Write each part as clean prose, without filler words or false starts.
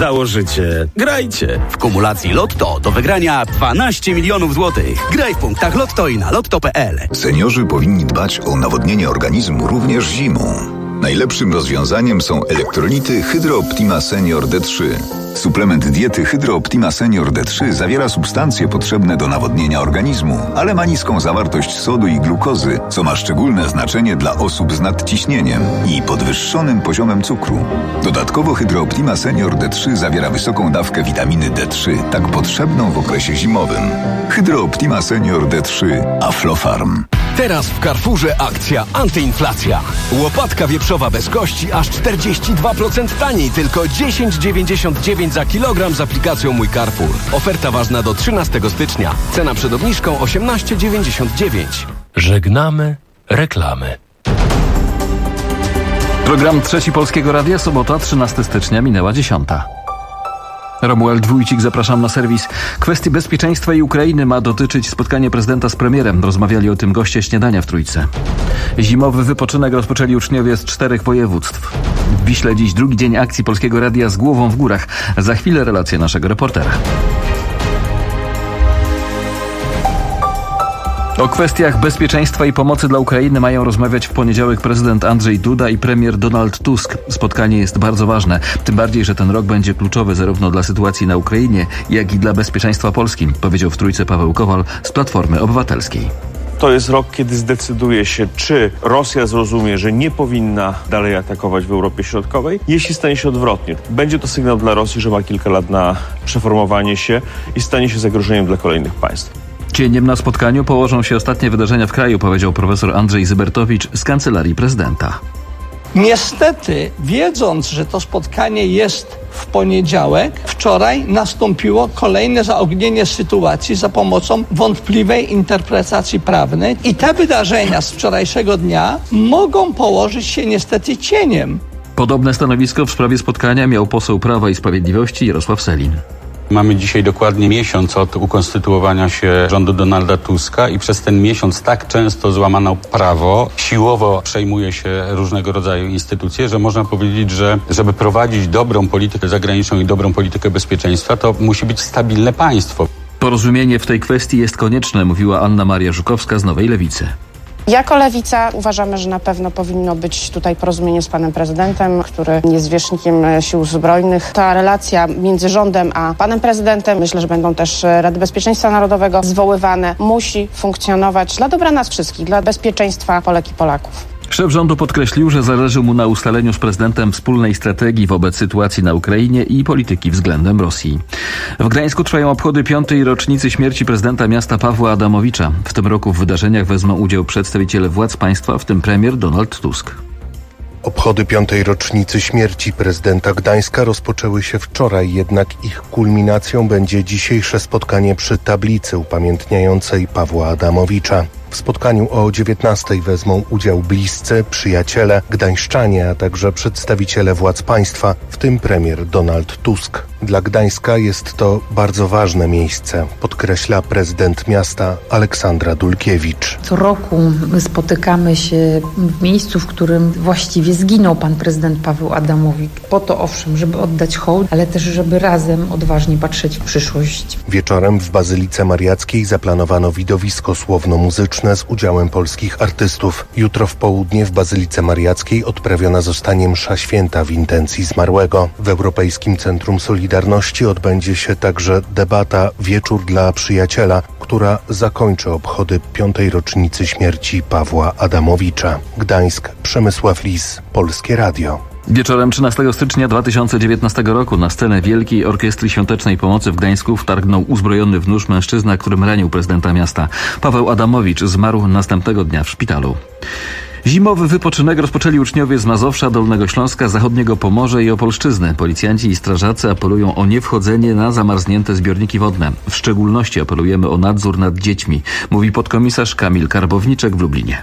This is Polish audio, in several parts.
założycie, grajcie. W kumulacji Lotto do wygrania 12 milionów złotych. Graj w punktach Lotto i na lotto.pl. Seniorzy powinni dbać o nawodnienie organizmu również zimą. Najlepszym rozwiązaniem są elektrolity Hydro Optima Senior D3. Suplement diety Hydro Optima Senior D3 zawiera substancje potrzebne do nawodnienia organizmu, ale ma niską zawartość sodu i glukozy, co ma szczególne znaczenie dla osób z nadciśnieniem i podwyższonym poziomem cukru. Dodatkowo Hydro Optima Senior D3 zawiera wysoką dawkę witaminy D3, tak potrzebną w okresie zimowym. Hydro Optima Senior D3 Aflofarm. Teraz w Carrefourze akcja antyinflacja. Łopatka wieprzowa bez kości aż 42% taniej, tylko 10,99 za kilogram z aplikacją Mój Carrefour. Oferta ważna do 13 stycznia. Cena przed obniżką 18,99. Żegnamy reklamy. Program Trzeci Polskiego Radia, sobota, 13 stycznia, minęła 10. Romuald Wójcik, zapraszam na serwis. Kwestii bezpieczeństwa i Ukrainy ma dotyczyć spotkanie prezydenta z premierem. Rozmawiali o tym goście śniadania w Trójce. Zimowy wypoczynek rozpoczęli uczniowie z 4 województw. W Wiśle dziś drugi dzień akcji Polskiego Radia z głową w górach. Za chwilę relacje naszego reportera. O kwestiach bezpieczeństwa i pomocy dla Ukrainy mają rozmawiać w poniedziałek prezydent Andrzej Duda i premier Donald Tusk. Spotkanie jest bardzo ważne, tym bardziej, że ten rok będzie kluczowy zarówno dla sytuacji na Ukrainie, jak i dla bezpieczeństwa Polski, powiedział w Trójce Paweł Kowal z Platformy Obywatelskiej. To jest rok, kiedy zdecyduje się, czy Rosja zrozumie, że nie powinna dalej atakować w Europie Środkowej, jeśli stanie się odwrotnie. Będzie to sygnał dla Rosji, że ma kilka lat na przeformowanie się i stanie się zagrożeniem dla kolejnych państw. Cieniem na spotkaniu położą się ostatnie wydarzenia w kraju, powiedział profesor Andrzej Zybertowicz z Kancelarii Prezydenta. Niestety, wiedząc, że to spotkanie jest w poniedziałek, wczoraj nastąpiło kolejne zaognienie sytuacji za pomocą wątpliwej interpretacji prawnej i te wydarzenia z wczorajszego dnia mogą położyć się niestety cieniem. Podobne stanowisko w sprawie spotkania miał poseł Prawa i Sprawiedliwości Jarosław Sellin. Mamy dzisiaj dokładnie miesiąc od ukonstytuowania się rządu Donalda Tuska i przez ten miesiąc tak często złamano prawo, siłowo przejmuje się różnego rodzaju instytucje, że można powiedzieć, że żeby prowadzić dobrą politykę zagraniczną i dobrą politykę bezpieczeństwa, to musi być stabilne państwo. Porozumienie w tej kwestii jest konieczne, mówiła Anna Maria Żukowska z Nowej Lewicy. Jako Lewica uważamy, że na pewno powinno być tutaj porozumienie z panem prezydentem, który jest zwierzchnikiem sił zbrojnych. Ta relacja między rządem a panem prezydentem, myślę, że będą też Rady Bezpieczeństwa Narodowego zwoływane, musi funkcjonować dla dobra nas wszystkich, dla bezpieczeństwa Polek i Polaków. Szef rządu podkreślił, że zależy mu na ustaleniu z prezydentem wspólnej strategii wobec sytuacji na Ukrainie i polityki względem Rosji. W Gdańsku trwają obchody 5. rocznicy śmierci prezydenta miasta Pawła Adamowicza. W tym roku w wydarzeniach wezmą udział przedstawiciele władz państwa, w tym premier Donald Tusk. Obchody 5. rocznicy śmierci prezydenta Gdańska rozpoczęły się wczoraj, jednak ich kulminacją będzie dzisiejsze spotkanie przy tablicy upamiętniającej Pawła Adamowicza. W spotkaniu o 19:00 wezmą udział bliscy, przyjaciele, gdańszczanie, a także przedstawiciele władz państwa, w tym premier Donald Tusk. Dla Gdańska jest to bardzo ważne miejsce, podkreśla prezydent miasta Aleksandra Dulkiewicz. Co roku spotykamy się w miejscu, w którym właściwie zginął pan prezydent Paweł Adamowicz. Po to owszem, żeby oddać hołd, ale też żeby razem odważnie patrzeć w przyszłość. Wieczorem w Bazylice Mariackiej zaplanowano widowisko słowno-muzyczne z udziałem polskich artystów. Jutro w południe w Bazylice Mariackiej odprawiona zostanie msza święta w intencji zmarłego. W Europejskim Centrum Solidarności odbędzie się także debata Wieczór dla przyjaciela, która zakończy obchody 5. rocznicy śmierci Pawła Adamowicza. Gdańsk, Przemysław Lis, Polskie Radio. Wieczorem 13 stycznia 2019 roku na scenę Wielkiej Orkiestry Świątecznej Pomocy w Gdańsku wtargnął uzbrojony w nóż mężczyzna, którym ranił prezydenta miasta. Paweł Adamowicz zmarł następnego dnia w szpitalu. Zimowy wypoczynek rozpoczęli uczniowie z Mazowsza, Dolnego Śląska, Zachodniego Pomorza i Opolszczyzny. Policjanci i strażacy apelują o niewchodzenie na zamarznięte zbiorniki wodne. W szczególności apelujemy o nadzór nad dziećmi, mówi podkomisarz Kamil Karbowniczek w Lublinie.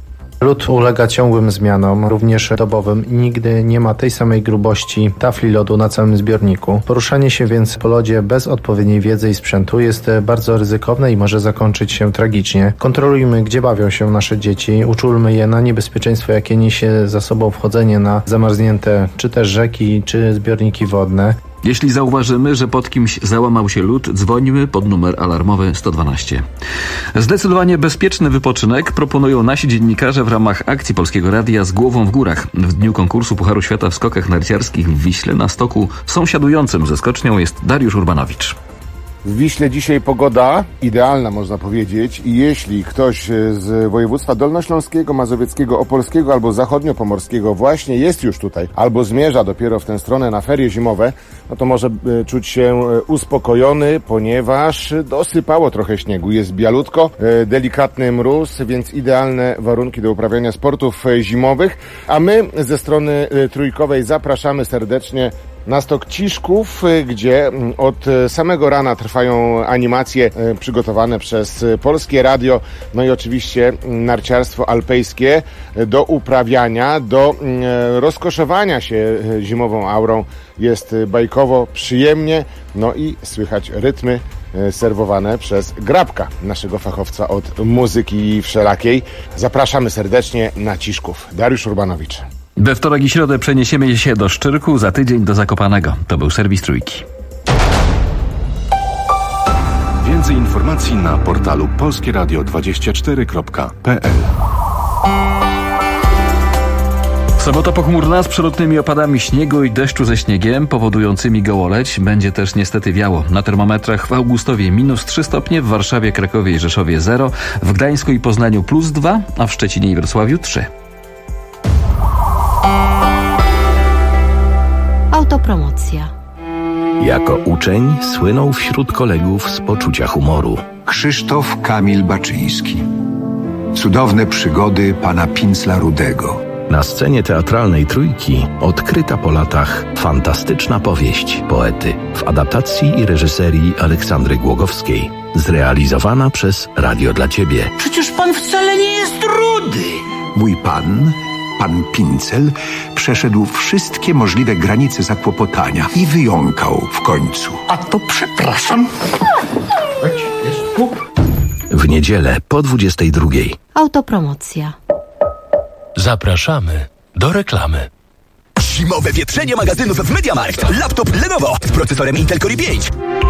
Lód ulega ciągłym zmianom, również dobowym i nigdy nie ma tej samej grubości tafli lodu na całym zbiorniku. Poruszanie się więc po lodzie bez odpowiedniej wiedzy i sprzętu jest bardzo ryzykowne i może zakończyć się tragicznie. Kontrolujmy, gdzie bawią się nasze dzieci, uczulmy je na niebezpieczeństwo, jakie niesie za sobą wchodzenie na zamarznięte czy też rzeki, czy zbiorniki wodne. Jeśli zauważymy, że pod kimś załamał się lód, dzwońmy pod numer alarmowy 112. Zdecydowanie bezpieczny wypoczynek proponują nasi dziennikarze w ramach akcji Polskiego Radia Z głową w górach. W dniu konkursu Pucharu Świata w skokach narciarskich w Wiśle na stoku sąsiadującym ze skocznią jest Dariusz Urbanowicz. W Wiśle dzisiaj pogoda idealna, można powiedzieć, i jeśli ktoś z województwa dolnośląskiego, mazowieckiego, opolskiego albo zachodniopomorskiego właśnie jest już tutaj albo zmierza dopiero w tę stronę na ferie zimowe, no to może czuć się uspokojony, ponieważ dosypało trochę śniegu. Jest bialutko, delikatny mróz, więc idealne warunki do uprawiania sportów zimowych, a my ze strony trójkowej zapraszamy serdecznie na stok Ciszków, gdzie od samego rana trwają animacje przygotowane przez Polskie Radio, no i oczywiście narciarstwo alpejskie do uprawiania, do rozkoszowania się zimową aurą. Jest bajkowo, przyjemnie, no i słychać rytmy serwowane przez Grabka, naszego fachowca od muzyki wszelakiej. Zapraszamy serdecznie na Ciszków. Dariusz Urbanowicz. We wtorek i środę przeniesiemy się do Szczyrku, za tydzień do Zakopanego. To był serwis Trójki. Więcej informacji na portalu polskieradio24.pl. Sobota pochmurna z przelotnymi opadami śniegu i deszczu ze śniegiem powodującymi gołoleć. Będzie też niestety wiało. Na termometrach w Augustowie -3 stopnie, w Warszawie, Krakowie i Rzeszowie 0, w Gdańsku i Poznaniu +2, a w Szczecinie i Wrocławiu 3. Autopromocja. Jako uczeń słynął wśród kolegów z poczucia humoru. Krzysztof Kamil Baczyński. Cudowne przygody pana Pincla Rudego. Na scenie teatralnej Trójki odkryta po latach fantastyczna powieść poety w adaptacji i reżyserii Aleksandry Głogowskiej, zrealizowana przez Radio dla Ciebie. Przecież pan wcale nie jest rudy. Mój pan Pincel, przeszedł wszystkie możliwe granice zakłopotania i wyjąkał w końcu. A to przepraszam. W niedzielę po 22:00. Autopromocja. Zapraszamy do reklamy. Zimowe wietrzenie magazynów w MediaMarkt. Laptop Lenovo z procesorem Intel Core i5.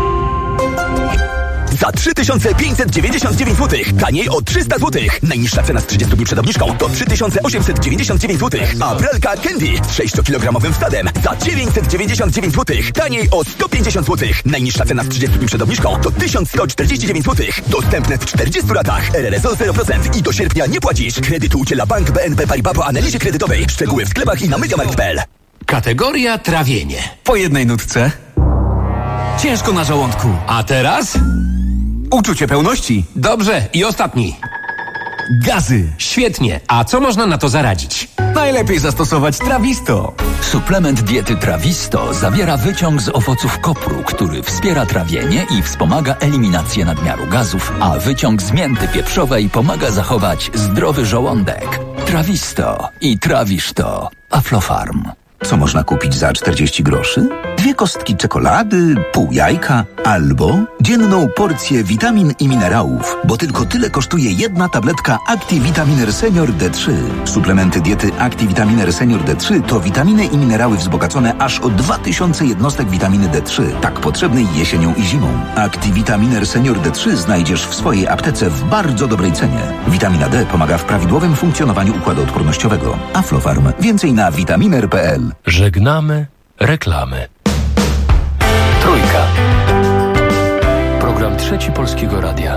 Za 3599 zł. Taniej o 300 zł. Najniższa cena z 30 dni przed obniżką to 3899 zł. A pralka Candy z 6-kilogramowym wsadem za 999 zł. Taniej o 150 zł. Najniższa cena z 30 dni przed obniżką to 1149 zł. Dostępne w 40 ratach. RRSO 0% i do sierpnia nie płacisz. Kredytu udziela Bank BNP Paribas po analizie kredytowej. Szczegóły w sklepach i na mediamarkt.pl. Kategoria trawienie. Po jednej nutce. Ciężko na żołądku. A teraz? Uczucie pełności. Dobrze, i ostatni. Gazy. Świetnie. A co można na to zaradzić? Najlepiej zastosować Trawisto. Suplement diety Trawisto zawiera wyciąg z owoców kopru, który wspiera trawienie i wspomaga eliminację nadmiaru gazów, a wyciąg z mięty pieprzowej pomaga zachować zdrowy żołądek. Trawisto i trawisz to. Aflofarm. Co można kupić za 40 groszy? 2 kostki czekolady, pół jajka albo dzienną porcję witamin i minerałów, bo tylko tyle kosztuje jedna tabletka ActiVitaminer Senior D3. Suplementy diety ActiVitaminer Senior D3 to witaminy i minerały wzbogacone aż o 2000 jednostek witaminy D3, tak potrzebnej jesienią i zimą. ActiVitaminer Senior D3 znajdziesz w swojej aptece w bardzo dobrej cenie. Witamina D pomaga w prawidłowym funkcjonowaniu układu odpornościowego. Aflofarm. Więcej na vitaminer.pl. Żegnamy reklamy. Trójka. Program Trzeci Polskiego Radia.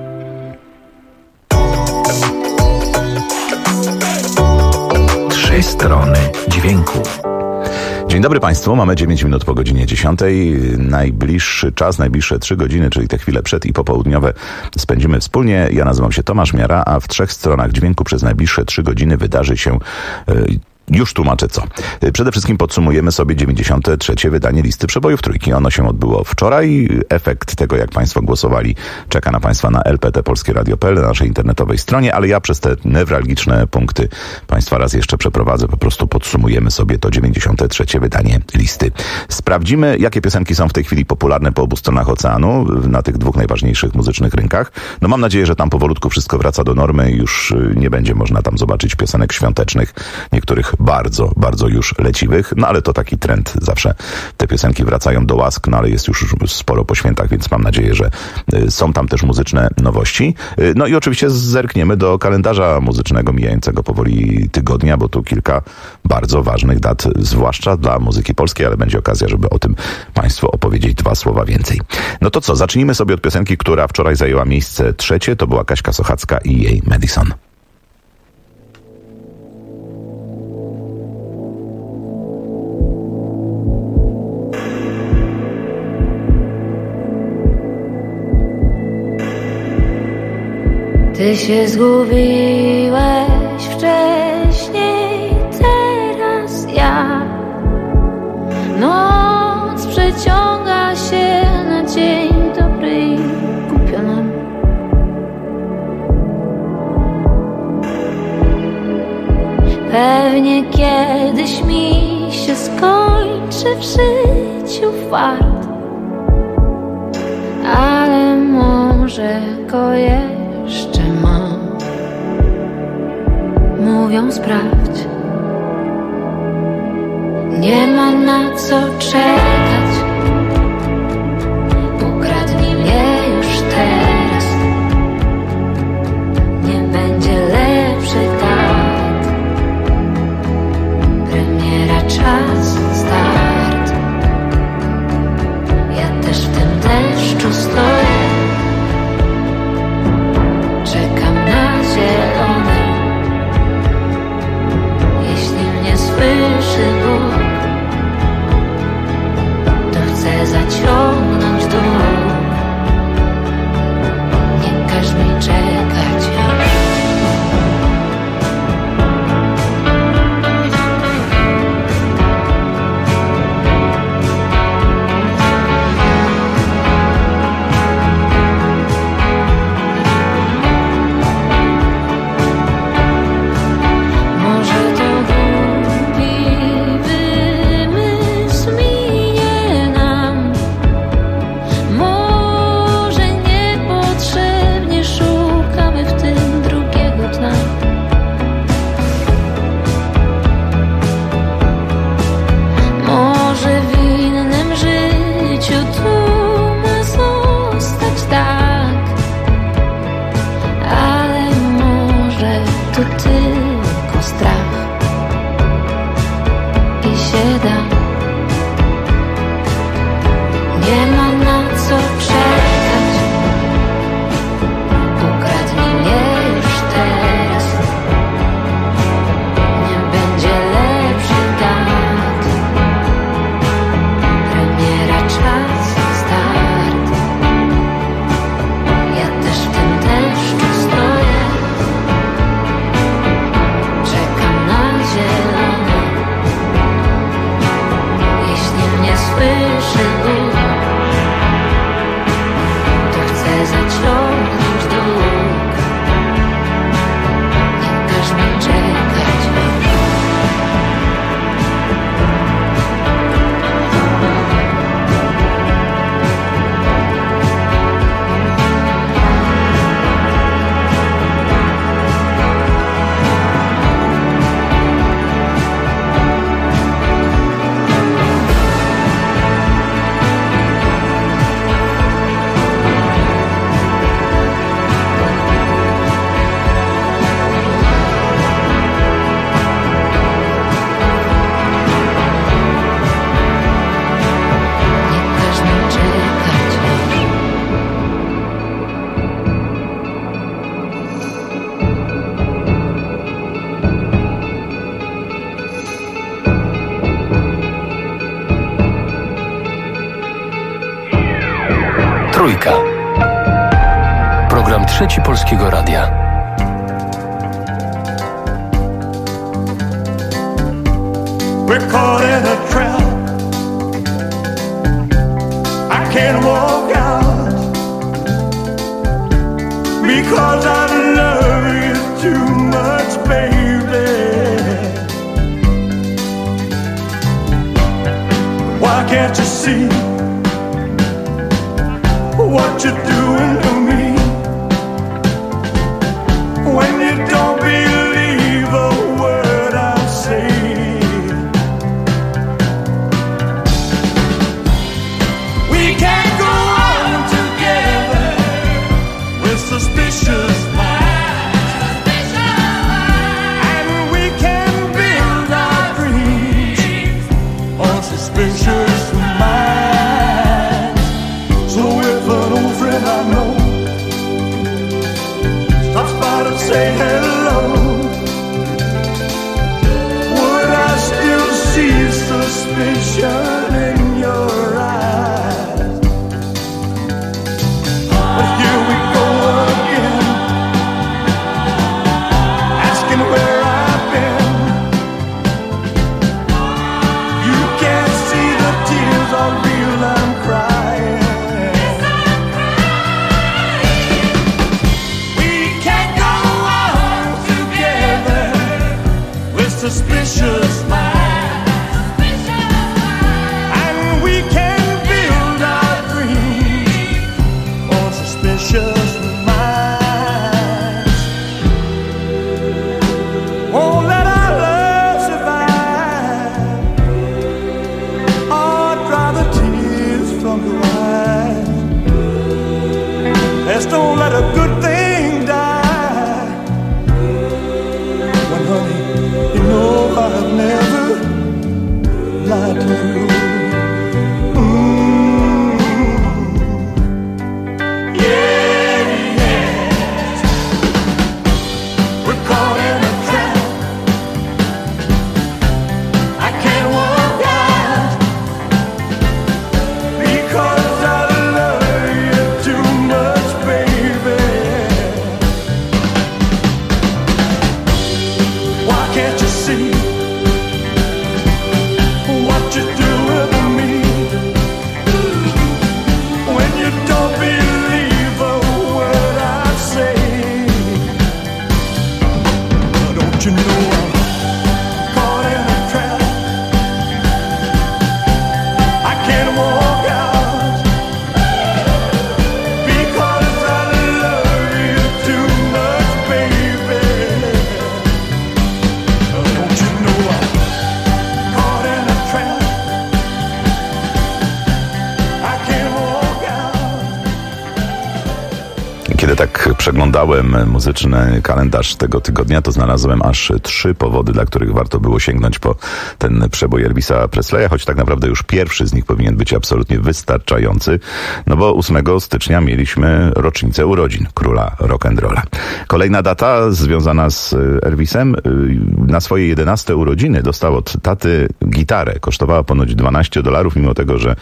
Trzy strony dźwięku. Dzień dobry Państwu, mamy 9 minut po godzinie 10. Najbliższy czas, najbliższe 3 godziny, czyli te chwile przed i popołudniowe spędzimy wspólnie. Ja nazywam się Tomasz Miara, a w 3 stronach dźwięku przez najbliższe 3 godziny wydarzy się... Już tłumaczę co. Przede wszystkim podsumujemy sobie 93. wydanie listy przebojów Trójki. Ono się odbyło wczoraj. Efekt tego, jak Państwo głosowali, czeka na Państwa na lptpolskieradio.pl, na naszej internetowej stronie, ale ja przez te newralgiczne punkty Państwa raz jeszcze przeprowadzę. Po prostu podsumujemy sobie to 93. wydanie listy. Sprawdzimy, jakie piosenki są w tej chwili popularne po obu stronach oceanu, na tych 2 najważniejszych muzycznych rynkach. No mam nadzieję, że tam powolutku wszystko wraca do normy i już nie będzie można tam zobaczyć piosenek świątecznych niektórych bardzo, bardzo już leciwych, no ale to taki trend zawsze. Te piosenki wracają do łask, no ale jest już sporo po świętach, więc mam nadzieję, że są tam też muzyczne nowości. No i oczywiście zerkniemy do kalendarza muzycznego mijającego powoli tygodnia, bo tu kilka bardzo ważnych dat, zwłaszcza dla muzyki polskiej, ale będzie okazja, żeby o tym Państwu opowiedzieć 2 słowa więcej. No to co, zacznijmy sobie od piosenki, która wczoraj zajęła miejsce 3. To była Kaśka Sochacka i jej Madison. Ty się zgubiłeś wcześniej, teraz ja. Noc przeciąga się na dzień dobry i głupio nam. Pewnie kiedyś mi się skończy w życiu fart, ale może go jeszcze mam. Mówią sprawdź, nie ma na co czekać. Ukradnij mnie już teraz, nie będzie lepszy tak. Premiera, czas, start. Ja też w tym deszczu stoję, czekam na zielony. Jeśli mnie słyszy Bóg, to chcę zaciągnąć dług. Nie każ mi czekać już. Trójka. Program Trzeci Polskiego Radia. We're caught in a trap. I can't walk out because I love you too much, baby. Why can't you see what you're doing to me? When you don't believe a word I say, suspicious mind, and we can build our dreams on suspicious minds. Won't let our love survive or dry the tears from your eyes. Let's don't let a good thing die. But honey, you know I've never lied to you. Kiedy tak przeglądałem muzyczny kalendarz tego tygodnia, to znalazłem aż 3 powody, dla których warto było sięgnąć po ten przebój Elvisa Presleya, choć tak naprawdę już pierwszy z nich powinien być absolutnie wystarczający, no bo 8 stycznia mieliśmy rocznicę urodzin króla rock'n'rolla. Kolejna data związana z Elvisem. Na swoje 11 urodziny dostał od taty gitarę. Kosztowała ponoć $12, mimo tego, że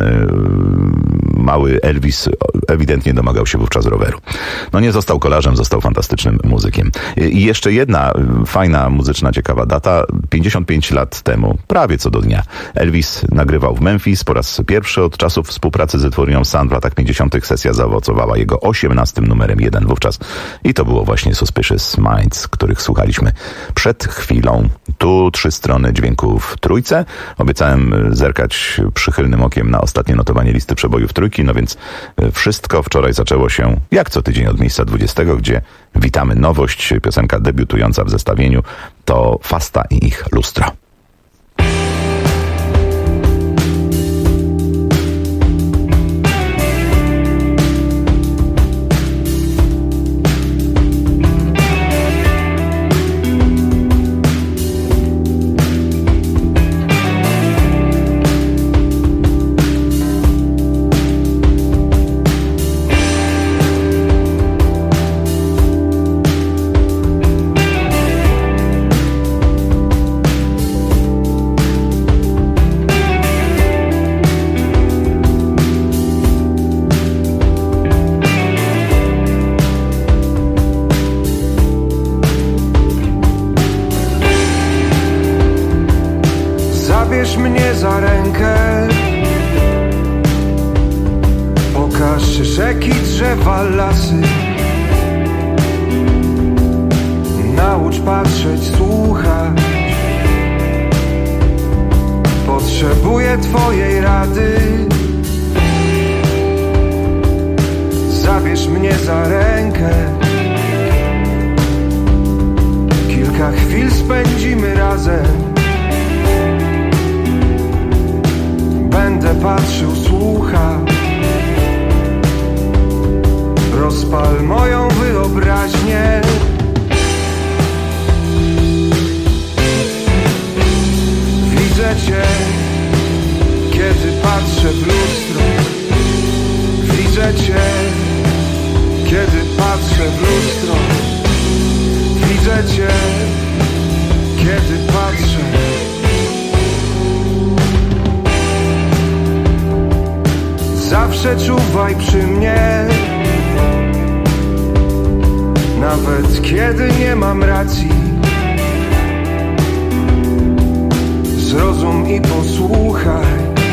mały Elvis ewidentnie domagał się wówczas roweru. No nie został kolarzem, został fantastycznym muzykiem. I jeszcze jedna fajna, muzyczna, ciekawa data. 55 lat temu, prawie co do dnia, Elvis nagrywał w Memphis. Po raz pierwszy od czasów współpracy z wytwórnią Sun w latach 50. sesja zaowocowała jego 18. numerem 1 wówczas. I to było właśnie Suspicious Minds, których słuchaliśmy przed chwilą. Tu 3 strony dźwięku w trójce. Obiecałem zerkać przychylnym okiem na ostatnie notowanie listy przebojów trójki, no więc wszystko wczoraj zaczęło się jak co tydzień od miejsca 20, gdzie witamy nowość, piosenka debiutująca w zestawieniu to Fasta i ich lustro. Zabierz mnie za rękę, pokaż rzeki, drzewa, lasy. Naucz patrzeć, słuchać. Potrzebuję twojej rady. Zabierz mnie za rękę, kilka chwil spędzimy razem. Będę patrzył, słuchał. Rozpal moją wyobraźnię. Widzę cię, kiedy patrzę w lustro. Widzę cię, kiedy patrzę w lustro. Widzę cię, kiedy patrzę. Zawsze czuwaj przy mnie, nawet kiedy nie mam racji. Zrozum i posłuchaj.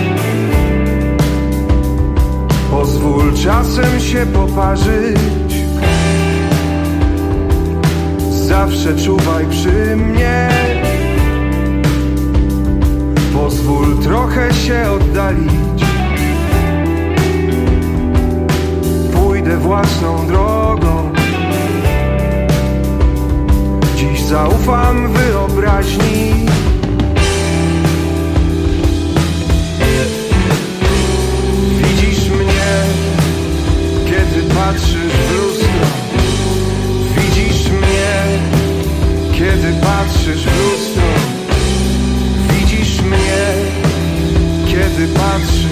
Pozwól czasem się poparzyć. Zawsze czuwaj przy mnie. Pozwól trochę się oddalić. Pójdę własną drogą. Dziś zaufam wyobraźni. Widzisz mnie, kiedy patrzysz w lustro. Widzisz mnie, kiedy patrzysz w lustro. Widzisz mnie, kiedy patrzysz.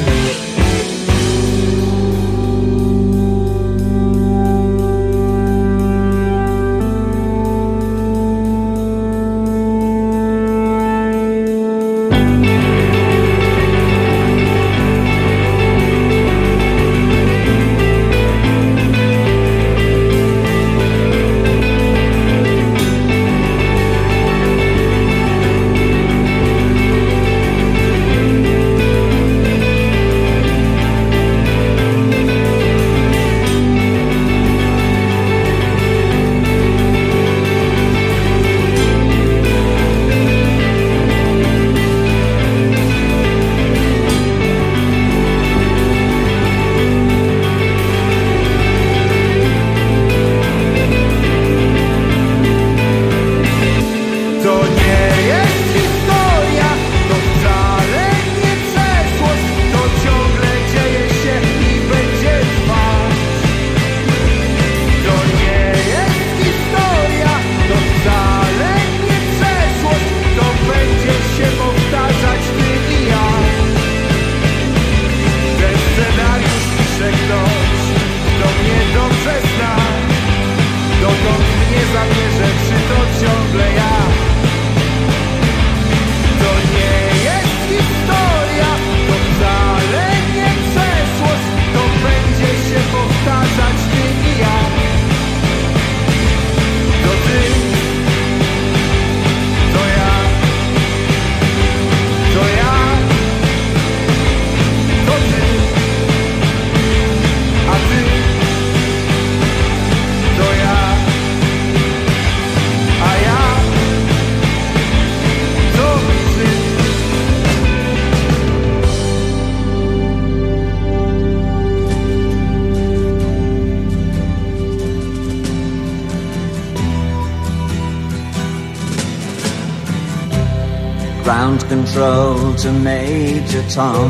Ground control to Major Tom.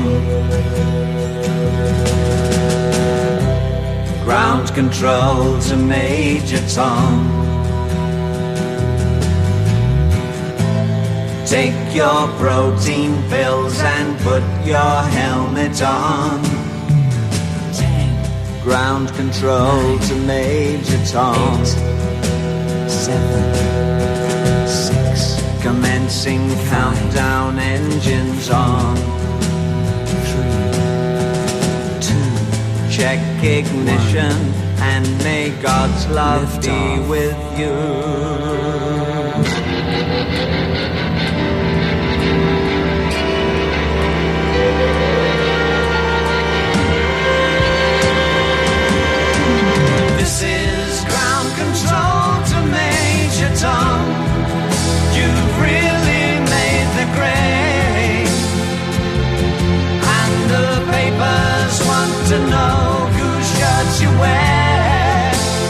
Ground control to Major Tom. Take your protein pills and put your helmet on. 10. Ground control 9, to Major Tom. 8, 7, 6. Commencing countdown, engines on. 3, 2. Check ignition and may God's love be with you. This is ground control to Major Tom. You've really made the grade, and the papers want to know whose shirts you wear.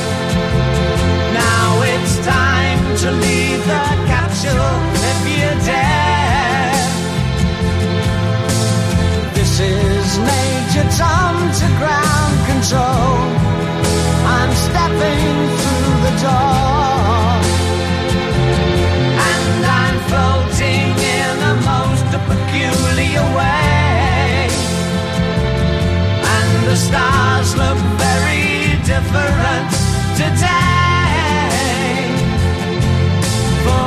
Now it's time to leave the capsule if you dare. This is Major Tom to ground control. I'm stepping through the door, and I'm floating in a most peculiar way, and the stars look very different today. For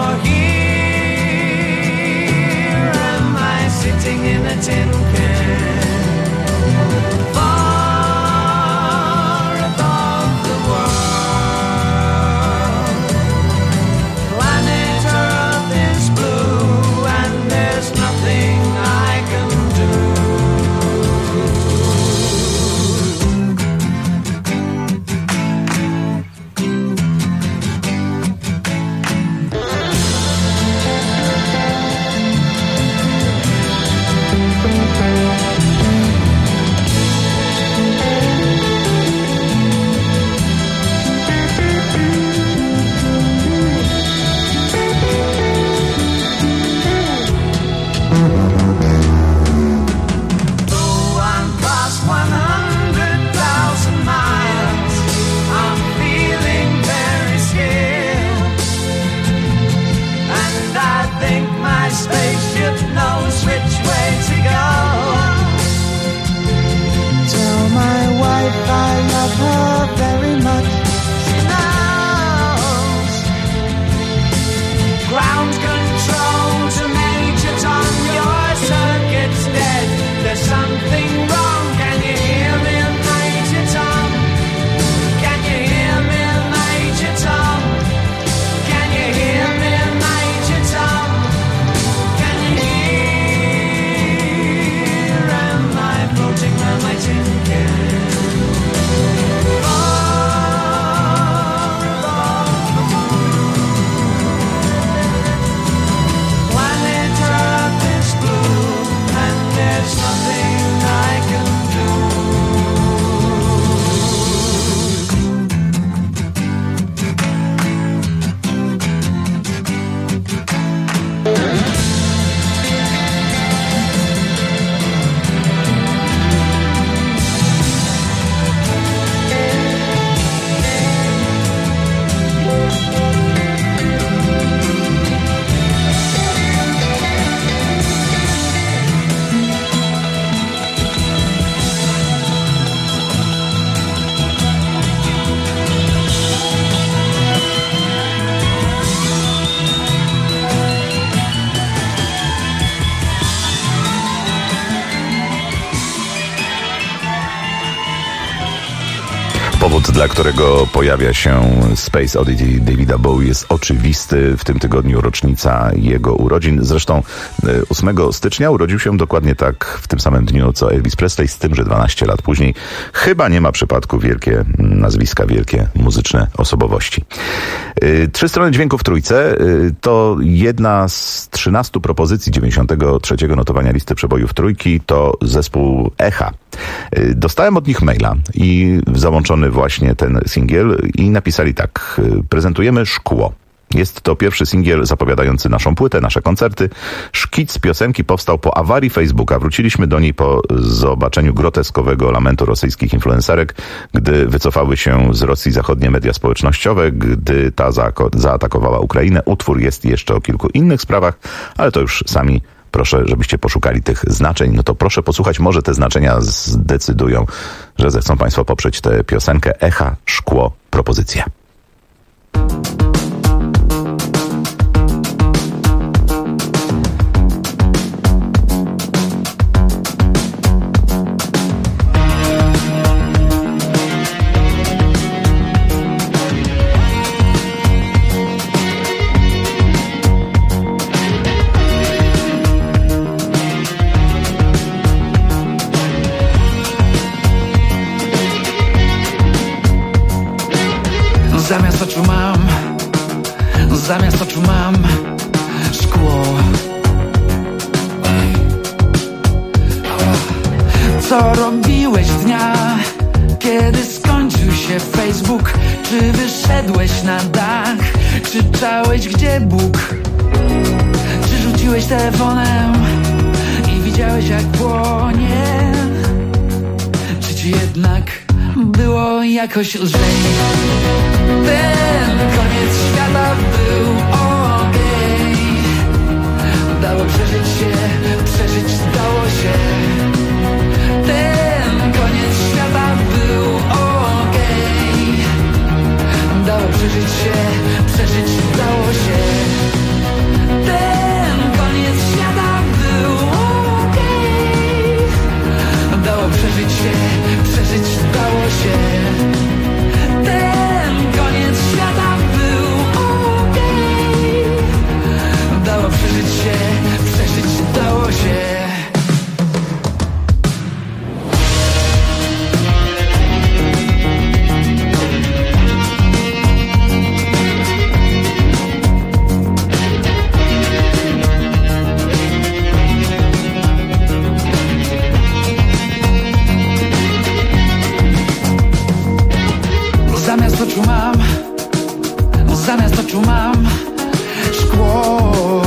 here am I sitting in a tin can. if I love her very much. She knows. Ground control to Major Tom, your circuit's dead. There's something wrong. Can you hear me, Major Tom? Can you hear me, Major Tom? Can you hear me, Major Tom? Can you hear? Am I floating on my tin can? Planet Earth is blue, and there's nothing I can do. Powód, dla którego pojawia się Space Oddity Davida Bowie, jest oczywisty. W tym tygodniu rocznica jego urodzin. Zresztą 8 stycznia urodził się dokładnie tak w tym samym dniu co Elvis Presley, z tym, że 12 lat później. Chyba nie ma przypadku, wielkie nazwiska, wielkie muzyczne osobowości. 3 strony dźwięku w trójce to jedna z 13 propozycji 93 notowania listy przebojów trójki, to zespół Echa. Dostałem od nich maila i załączony właśnie ten singiel i napisali tak: prezentujemy Szkło. Jest to pierwszy singiel zapowiadający naszą płytę, nasze koncerty. Szkic piosenki powstał po awarii Facebooka. Wróciliśmy do niej po zobaczeniu groteskowego lamentu rosyjskich influencerek, gdy wycofały się z Rosji zachodnie media społecznościowe, gdy ta zaatakowała Ukrainę. Utwór jest jeszcze o kilku innych sprawach, ale to już sami proszę, żebyście poszukali tych znaczeń. No to proszę posłuchać, może te znaczenia zdecydują, że zechcą Państwo poprzeć tę piosenkę. Echa, Szkło, propozycja. Zamiast oczu mam szkło. Co robiłeś dnia, kiedy skończył się Facebook? Czy wyszedłeś na dach? Krzyczałeś, gdzie Bóg? Czy rzuciłeś telefonem i widziałeś, jak płonie? Czy ci jednak było jakoś lżej? Ten koniec świata był okej. Dało przeżyć się, przeżyć dało się. Ten koniec świata był okej. Dało przeżyć się, przeżyć dało się. Ten koniec świata był okej. Dało przeżyć się, przeżyć dało się. Ten koniec świata był okej. Dało przeżyć się, przeżyć dało się. Zamiast oczu mam szkło.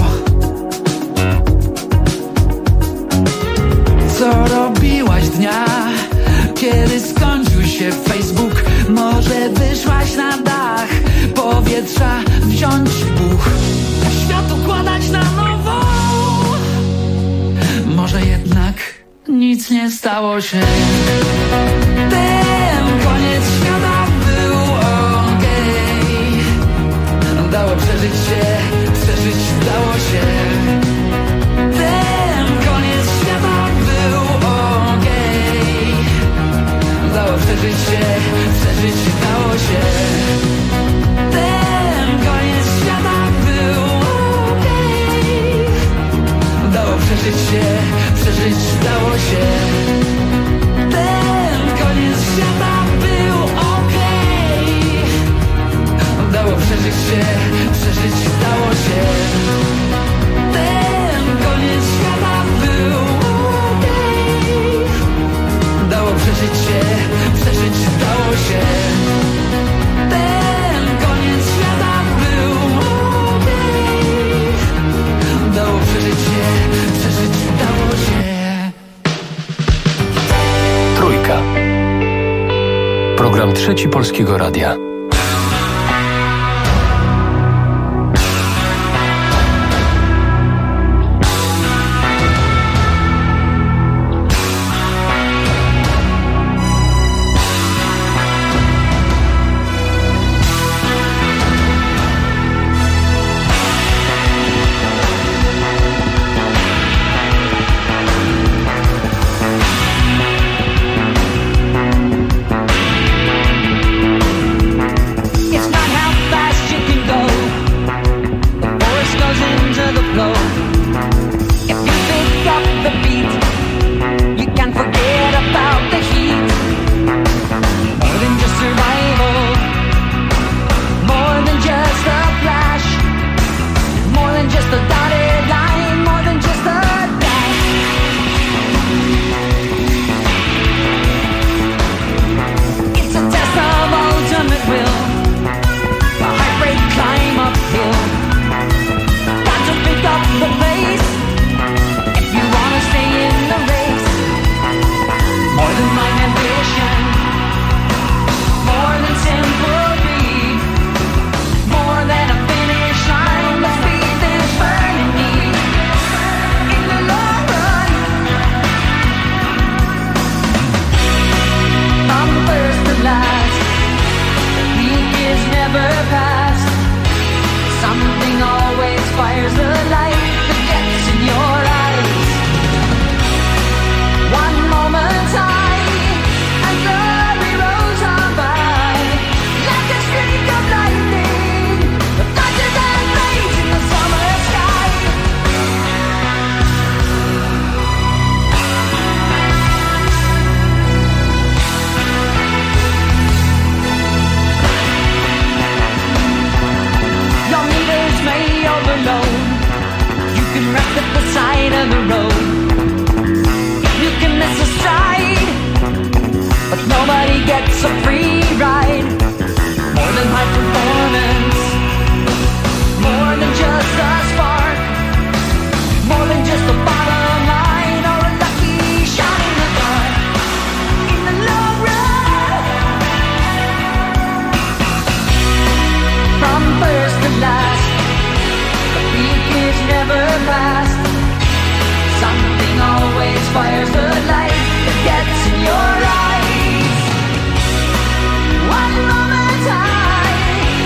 Co robiłaś dnia, kiedy skończył się Facebook? Może wyszłaś na dach, powietrza wziąć w buch, świat układać na nowo. Może jednak nic nie stało się. Ten Udało przeżyć się, udało się. Ten koniec świata był okej. Udało przeżyć się, udało się. Ten koniec świata był okej. Udało przeżyć się, udało się. Ten koniec świata był okej. Udało przeżyć się, udało się. Ten koniec świata był okej. Udało przeżyć się, udało się. Ten koniec świata był okej. Udało przeżyć się, udało się. Trójka. Program Trzeci Polskiego Radia. One moment I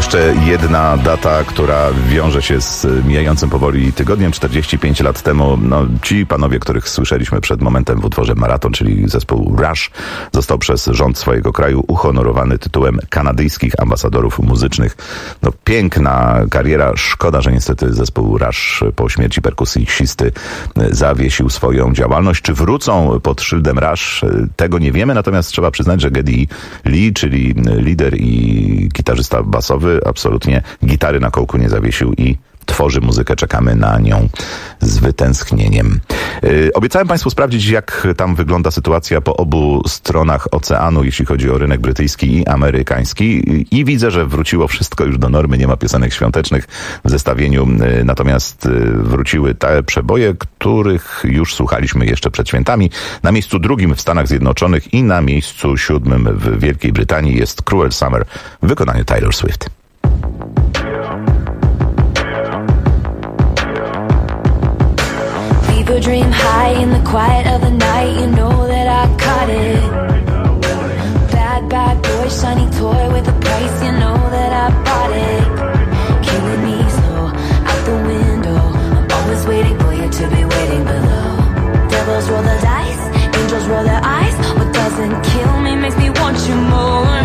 jeszcze jedna data, która wiąże się z mijającym powoli tygodniem. 45 lat temu ci panowie, których słyszeliśmy przed momentem w utworze Maraton, czyli zespół Rush, został przez rząd swojego kraju uhonorowany tytułem kanadyjskich ambasadorów muzycznych. Piękna kariera. Szkoda, że niestety zespół Rush po śmierci perkusisty zawiesił swoją działalność. Czy wrócą pod szyldem Rush? Tego nie wiemy, natomiast trzeba przyznać, że Geddy Lee, czyli lider i gitarzysta basowy, absolutnie gitary na kołku nie zawiesił i tworzy muzykę. Czekamy na nią z wytęsknieniem. Obiecałem Państwu sprawdzić, jak tam wygląda sytuacja po obu stronach oceanu, jeśli chodzi o rynek brytyjski i amerykański. I widzę, że wróciło wszystko już do normy. Nie ma piosenek świątecznych w zestawieniu. Natomiast wróciły te przeboje, których już słuchaliśmy jeszcze przed świętami. Na miejscu drugim w Stanach Zjednoczonych i na miejscu 7 w Wielkiej Brytanii jest Cruel Summer w wykonaniu Taylor Swift. Dream high in the quiet of the night, you know that I caught it. Bad, bad boy, shiny toy with a price, you know that I bought it. Killing me slow, out the window, I'm always waiting for you to be waiting below. Devils roll the dice, angels roll their eyes. What doesn't kill me makes me want you more.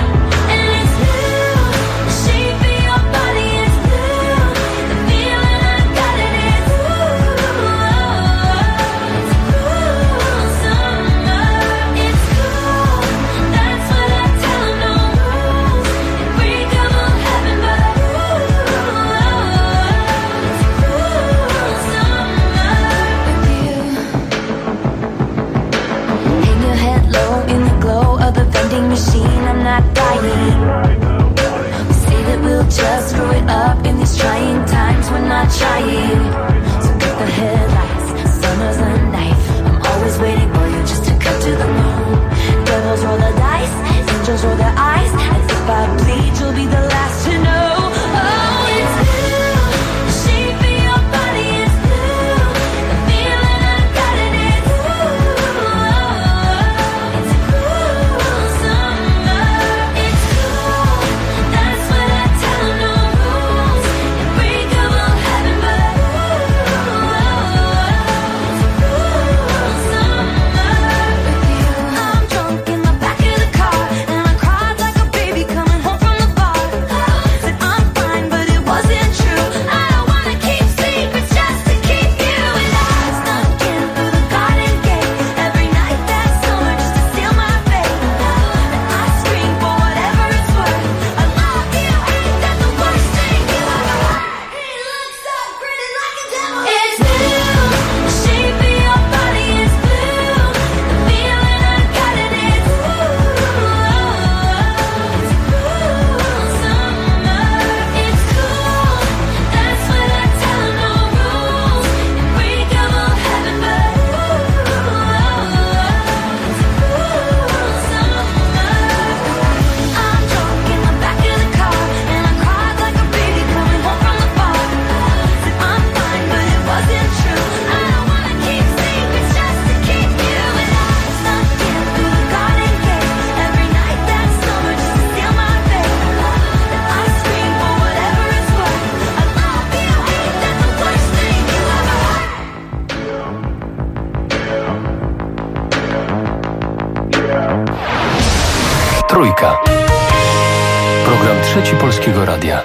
Machine, I'm not dying. We say that we'll just screw it up in these trying times. We're not trying. So cut the headlights, summer's a knife. I'm always waiting for you just to cut to the moon. Devils roll the dice, angels roll their eyes. And if I bleed, you'll be the last to know. Oh, it's blue, the shape of your body is blue. The feeling I got it is blue. It's cool summer, it's cool. That's what I tell them, no rules. Unbreakable heaven, but it's cool summer with you. I'm drunk in the back of the car, and I cried like a baby coming home from the bar. Said I'm fine, but it wasn't true. I don't wanna keep secrets just to keep you. And I snuck in through the garden gate every night that summer just to steal my fate. And I scream for whatever it's worth. I love you, ain't that the worst thing you ever heard? He looks so pretty like a devil. It's blue, the shape of your body is blue. The feeling I got it is blue. It's cool summer, it's cool. That's what I tell them, no rules. Unbreakable heaven, but it's cool summer. I'm drunk in the back of the car, and I cried like a baby coming home from the bar. Said I'm fine, but it wasn't true. I don't wanna keep secrets just to keep you. And I snuck in through the garden gate every night that summer just to steal my fate. And I scream for whatever it's worth. I love you, ain't that the worst thing you ever heard? Trójka. Program Trzeci Polskiego Radia.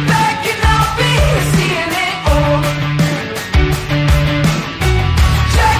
Check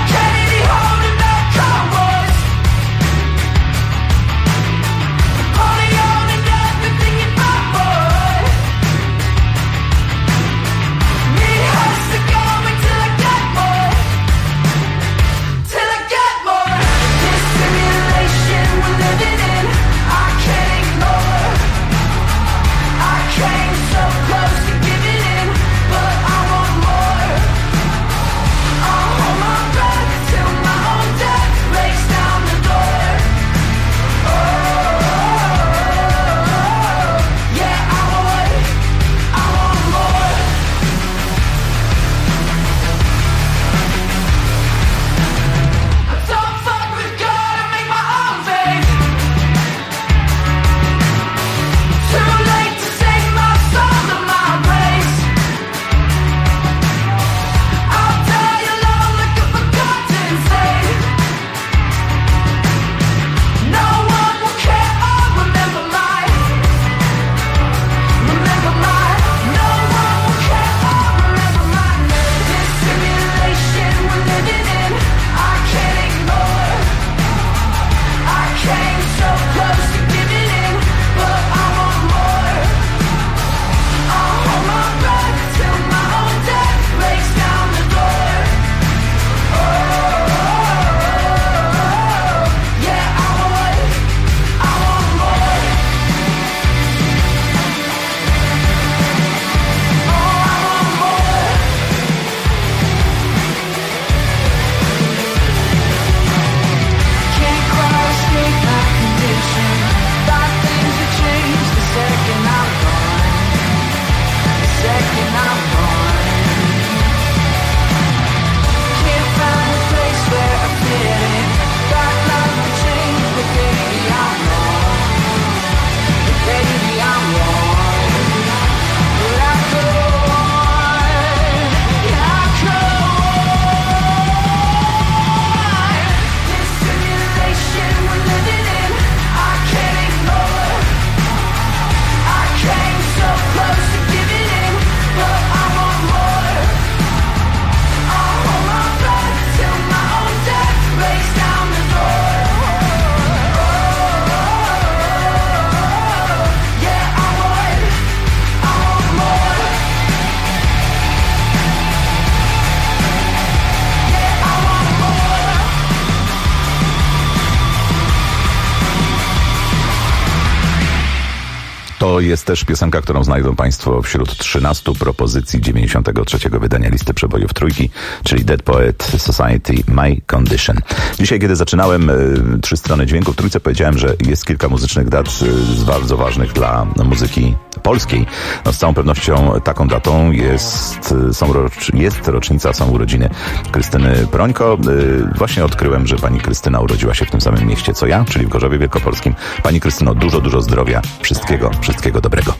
To jest też piosenka, którą znajdą Państwo wśród 13 propozycji 93. wydania listy przebojów trójki, czyli Dead Poet Society My Condition. Dzisiaj, kiedy zaczynałem 3 strony dźwięku w trójce, powiedziałem, że jest kilka muzycznych dat bardzo ważnych dla muzyki polskiej. No, z całą pewnością taką datą jest rocznica, są urodziny Krystyny Prońko. Właśnie odkryłem, że pani Krystyna urodziła się w tym samym mieście co ja, czyli w Gorzowie Wielkopolskim. Pani Krystyno, dużo zdrowia, wszystkiego dobrego.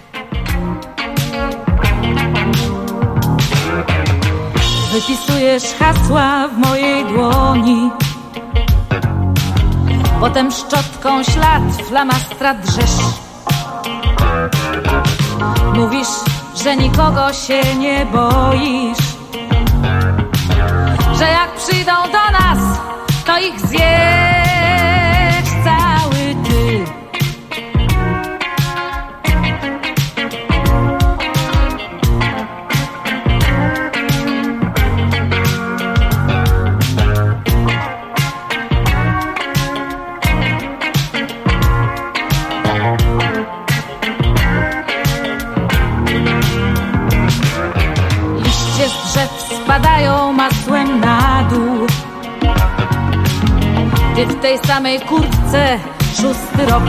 Wypisujesz hasła w mojej dłoni, potem szczotką ślad flamastra drzesz. Mówisz, że nikogo się nie boisz, że jak przyjdą do nas, to ich zjesz cały ty. Spadają masłem na dół. Ty w tej samej kurtce 6. rok.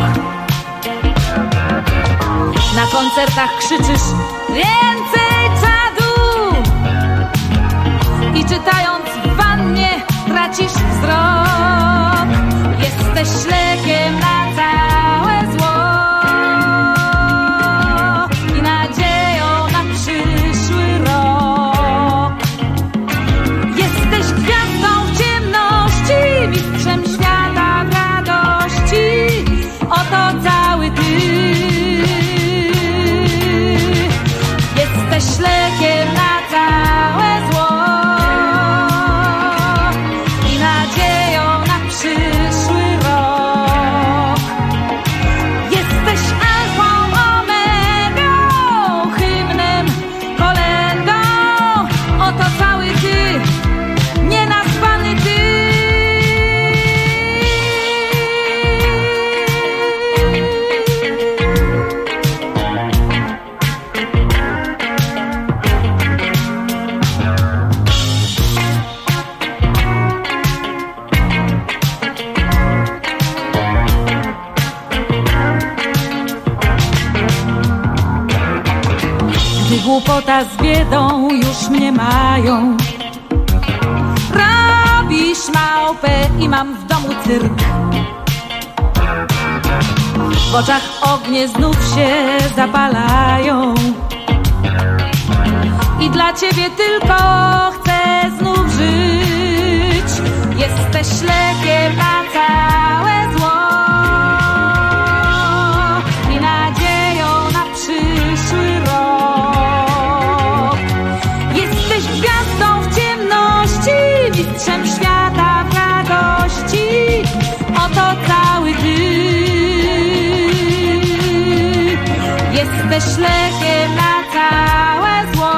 Na koncertach krzyczysz więcej czadu i czytając w wannie tracisz wzrok. Jesteś lekiem na całe zło i nadzieją na przyszły rok. Jesteś gwiazdą w ciemności, mistrzem świata w radości. Oto cały ty. Jesteś lekiem na całe zło i nadzieją na przyszły rok. Jesteś alfą, omegą, hymnem, kolędą. Oto cały ty. Nienazwany ty. Gdy głupota z biedą już mnie mają, robisz małpę i mam w domu cyrk. W oczach ognie znów się zapalają i dla ciebie tylko chcę znów żyć. Jesteś lekiem na całe zło i nadzieją na przyszły rok. Jesteś gwiazdą w ciemności, mistrzem świata w radości. Oto cały ty. Jesteś lekiem na całe zło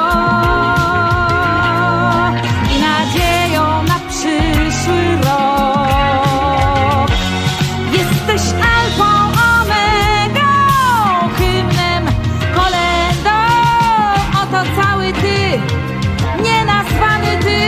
i nadzieją na przyszły rok. Jesteś alfą, omegą, hymnem, kolędą. Oto cały ty. Nienazwany ty.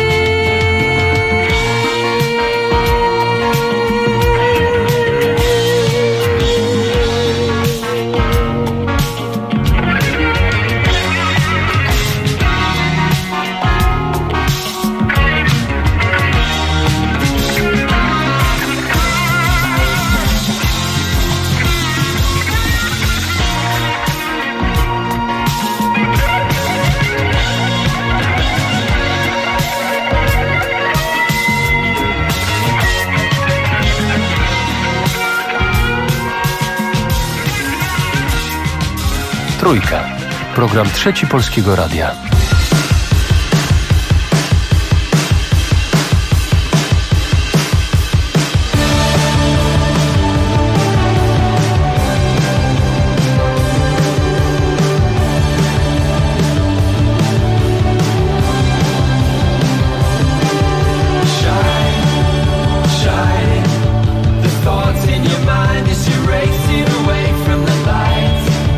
Trójka. Program Trzeci Polskiego Radia. The thoughts in your mind as you race it away from the lights.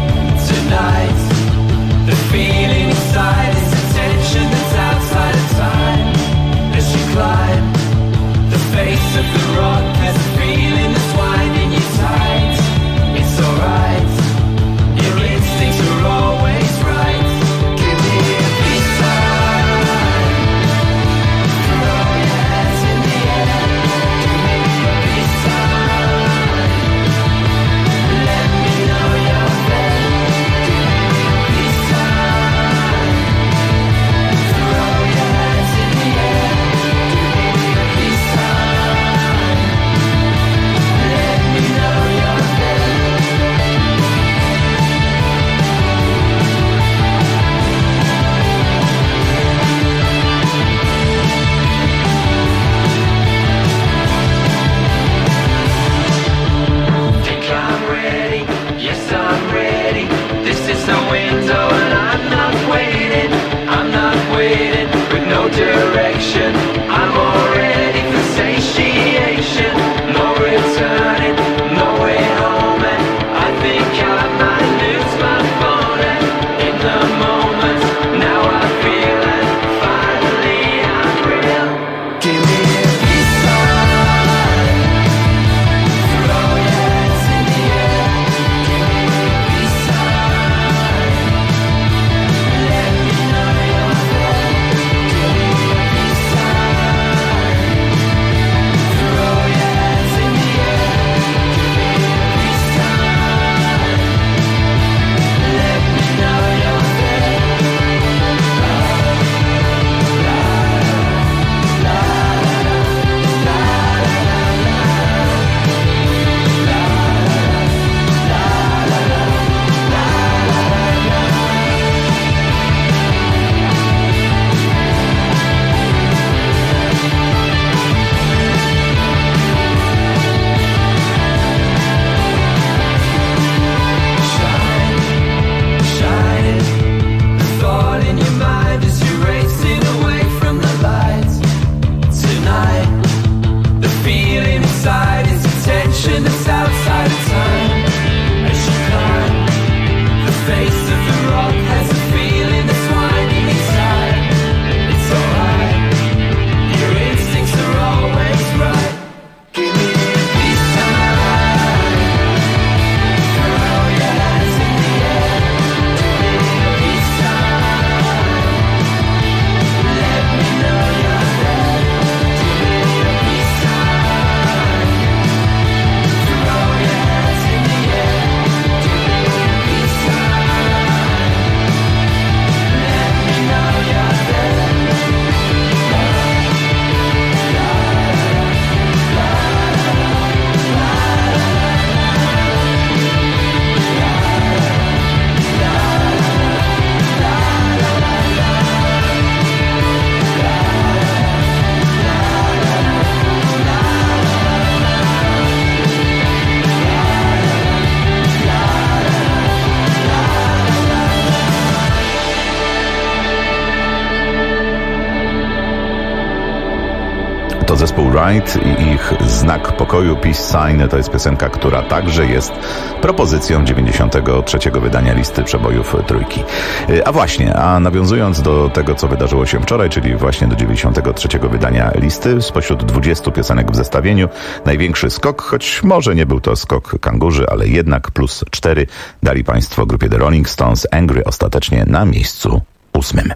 zespół Ride i ich Znak Pokoju, Peace Sign. To jest piosenka, która także jest propozycją 93. wydania listy przebojów trójki. A nawiązując do tego, co wydarzyło się wczoraj, czyli właśnie do 93. wydania listy, spośród 20 piosenek w zestawieniu, największy skok, choć może nie był to skok kangurzy, ale jednak plus 4 dali państwo grupie The Rolling Stones. Angry ostatecznie na miejscu 8.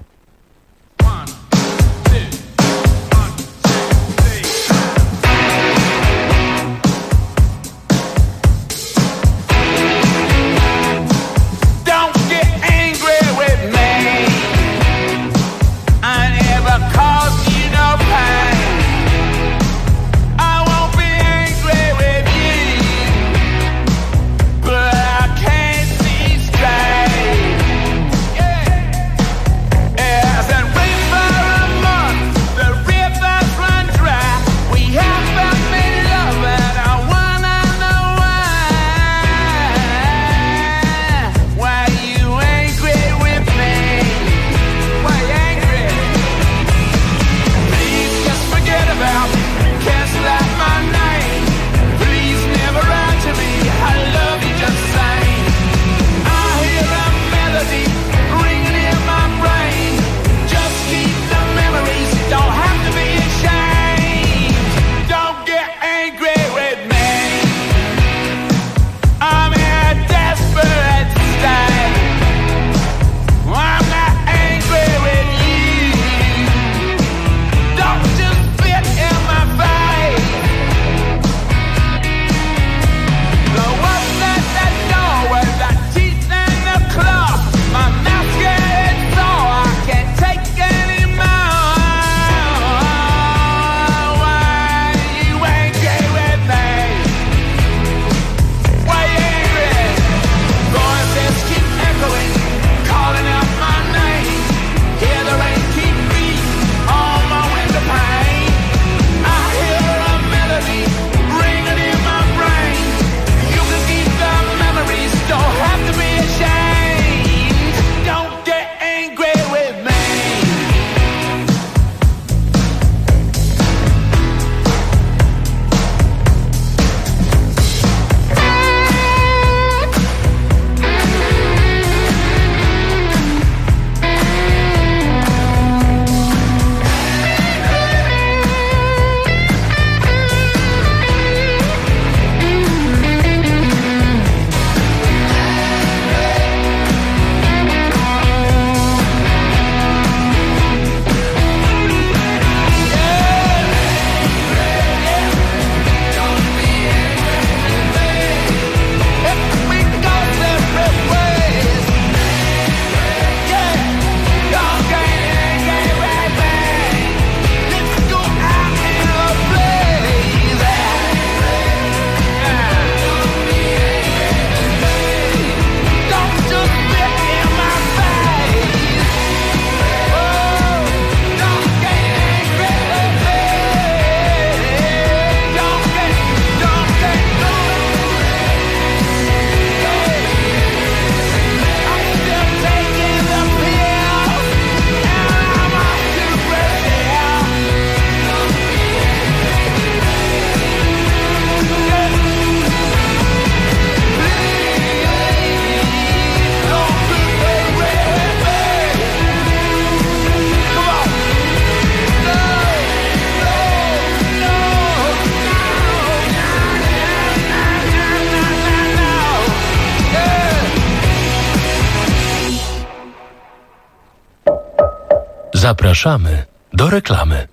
Zapraszamy do reklamy.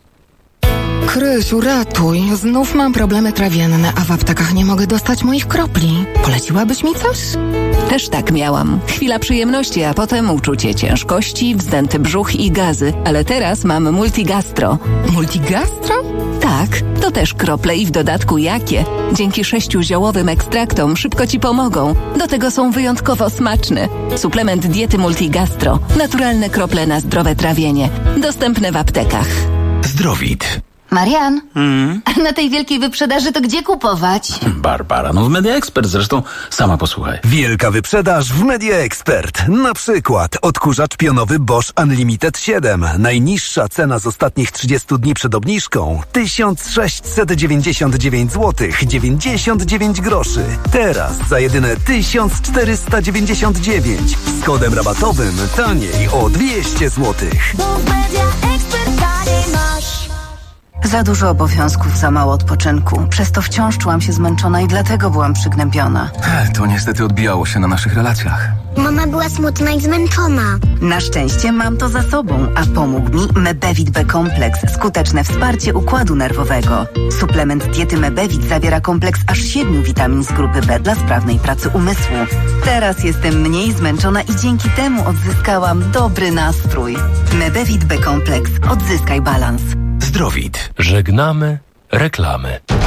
Krysiu, ratuj. Znów mam problemy trawienne, a w aptekach nie mogę dostać moich kropli. Poleciłabyś mi coś? Też tak miałam. Chwila przyjemności, a potem uczucie ciężkości, wzdęty brzuch i gazy. Ale teraz mam Multigastro. Multigastro? Tak, to też krople i w dodatku jakie. Dzięki 6 ziołowym ekstraktom szybko Ci pomogą. Do tego są wyjątkowo smaczne. Suplement diety Multigastro. Naturalne krople na zdrowe trawienie. Dostępne w aptekach. Zdrowit. Marian, na tej wielkiej wyprzedaży to gdzie kupować? Barbara, w Media Expert, zresztą sama posłuchaj. Wielka wyprzedaż w Media Expert. Na przykład odkurzacz pionowy Bosch Unlimited 7. Najniższa cena z ostatnich 30 dni przed obniżką 1699 zł 99 groszy. Teraz za jedyne 1499. Z kodem rabatowym taniej o 200 zł. Za dużo obowiązków, za mało odpoczynku. Przez to wciąż czułam się zmęczona i dlatego byłam przygnębiona. To niestety odbijało się na naszych relacjach. Mama była smutna i zmęczona. Na szczęście mam to za sobą, a pomógł mi Mebevit B-kompleks, skuteczne wsparcie układu nerwowego. Suplement diety Mebevit zawiera kompleks aż 7 witamin z grupy B dla sprawnej pracy umysłu. Teraz jestem mniej zmęczona i dzięki temu odzyskałam dobry nastrój. Mebevit B-kompleks. Odzyskaj balans. Zdrowit. Żegnamy reklamy.